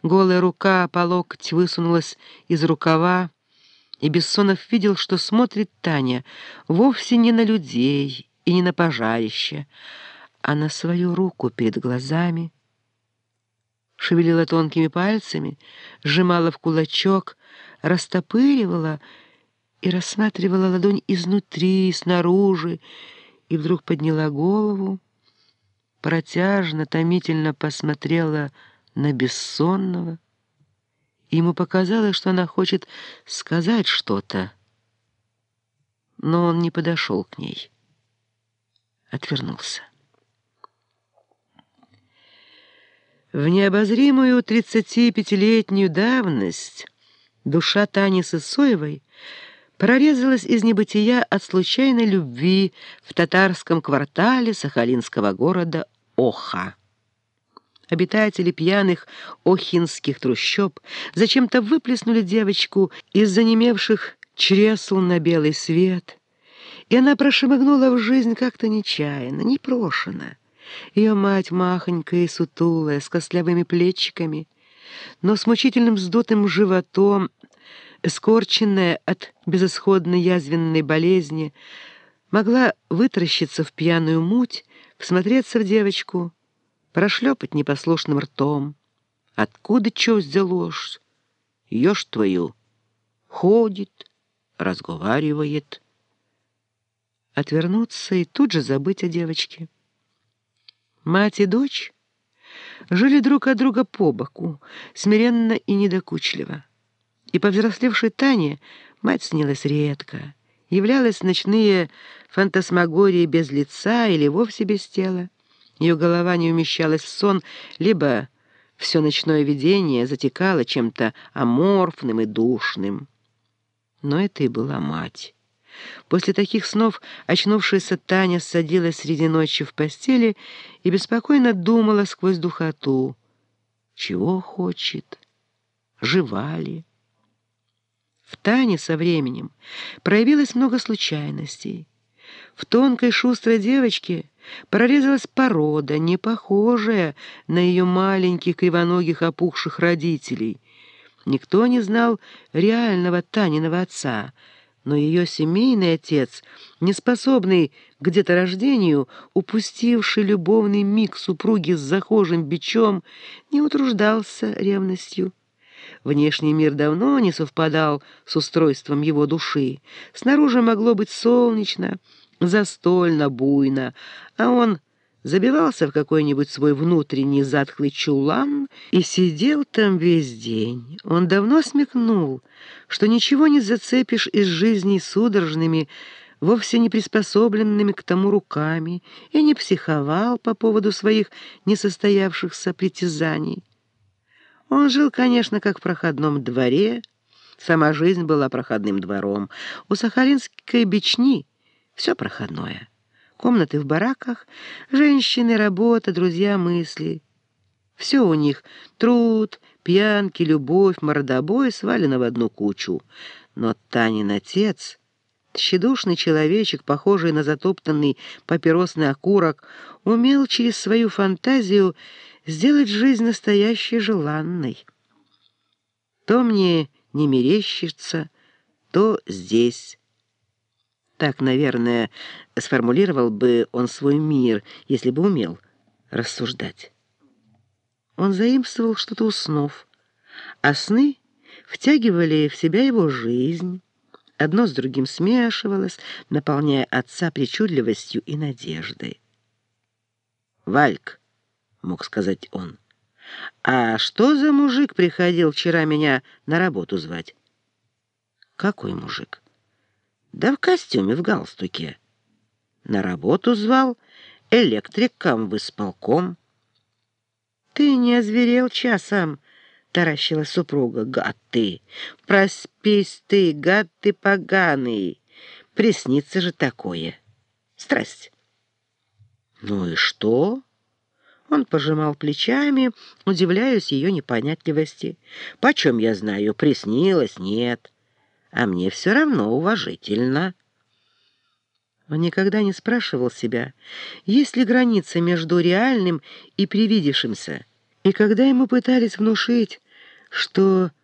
Голая рука по локоть высунулась из рукава, и Бессонов видел, что смотрит Таня вовсе не на людей и не на пожарище, а на свою руку перед глазами. Шевелила тонкими пальцами, сжимала в кулачок, растопыривала и рассматривала ладонь изнутри, снаружи, и вдруг подняла голову, протяжно, томительно посмотрела на Бессонного. Ему показалось, что она хочет сказать что-то, но он не подошел к ней, отвернулся. В необозримую 35-летнюю давность душа Тани Сысоевой прорезалась из небытия от случайной любви в татарском квартале сахалинского города Оха. Обитатели пьяных охинских трущоб зачем-то выплеснули девочку из занемевших чресл на белый свет, и она прошмыгнула в жизнь как-то нечаянно, непрошено. Ее мать махонькая и сутулая, с костлявыми плечиками, но с мучительным вздутым животом, скорченная от безысходной язвенной болезни, могла вытаращиться в пьяную муть, всмотреться в девочку, прошлепать непослушным ртом. Откуда чё взялось? Ее ж твою ходит, разговаривает. Отвернуться и тут же забыть о девочке. Мать и дочь жили друг от друга по боку, смиренно и недокучливо. И повзрослевшей Тане мать снилась редко, являлась в ночные фантасмагории без лица или вовсе без тела. Ее голова не умещалась в сон, либо все ночное видение затекало чем-то аморфным и душным. Но это и была мать. После таких снов очнувшаяся Таня садилась среди ночи в постели и беспокойно думала сквозь духоту. Чего хочет? Жива ли? В Тане со временем проявилось много случайностей. В тонкой шустрой девочке прорезалась порода, не похожая на ее маленьких кривоногих опухших родителей. Никто не знал реального Таниного отца, но ее семейный отец, неспособный к деторождению, упустивший любовный миг супруги с захожим бичом, не утруждался ревностью. Внешний мир давно не совпадал с устройством его души. Снаружи могло быть солнечно, застольно, буйно, а он забивался в какой-нибудь свой внутренний затхлый чулан и сидел там весь день. Он давно смекнул, что ничего не зацепишь из жизни судорожными, вовсе не приспособленными к тому руками, и не психовал по поводу своих несостоявшихся притязаний. Он жил, конечно, как в проходном дворе. Сама жизнь была проходным двором. У сахалинской бични все проходное. Комнаты в бараках, женщины, работа, друзья, мысли. Все у них — труд, пьянки, любовь, мордобой — свалено в одну кучу. Но Танин отец, тщедушный человечек, похожий на затоптанный папиросный окурок, умел через свою фантазию сделать жизнь настоящей желанной. То мне не мерещится, то здесь. Так, наверное, сформулировал бы он свой мир, если бы умел рассуждать. Он заимствовал что-то у снов, а сны втягивали в себя его жизнь. Одно с другим смешивалось, наполняя отца причудливостью и надеждой. «Вальк», — мог сказать он, — «а что за мужик приходил вчера меня на работу звать?» «Какой мужик?» «Да в костюме, в галстуке. На работу звал, электриком в исполком». «Ты не озверел часом?» — таращилась супруга. «Гад ты! Проспись ты, гад ты поганый! Приснится же такое! Страсть!» «Ну и что?» Он пожимал плечами, удивляясь ее непонятливости. «Почем я знаю, приснилось? Нет. А мне все равно уважительно». Он никогда не спрашивал себя, есть ли граница между реальным и привидевшимся, и когда ему пытались внушить, что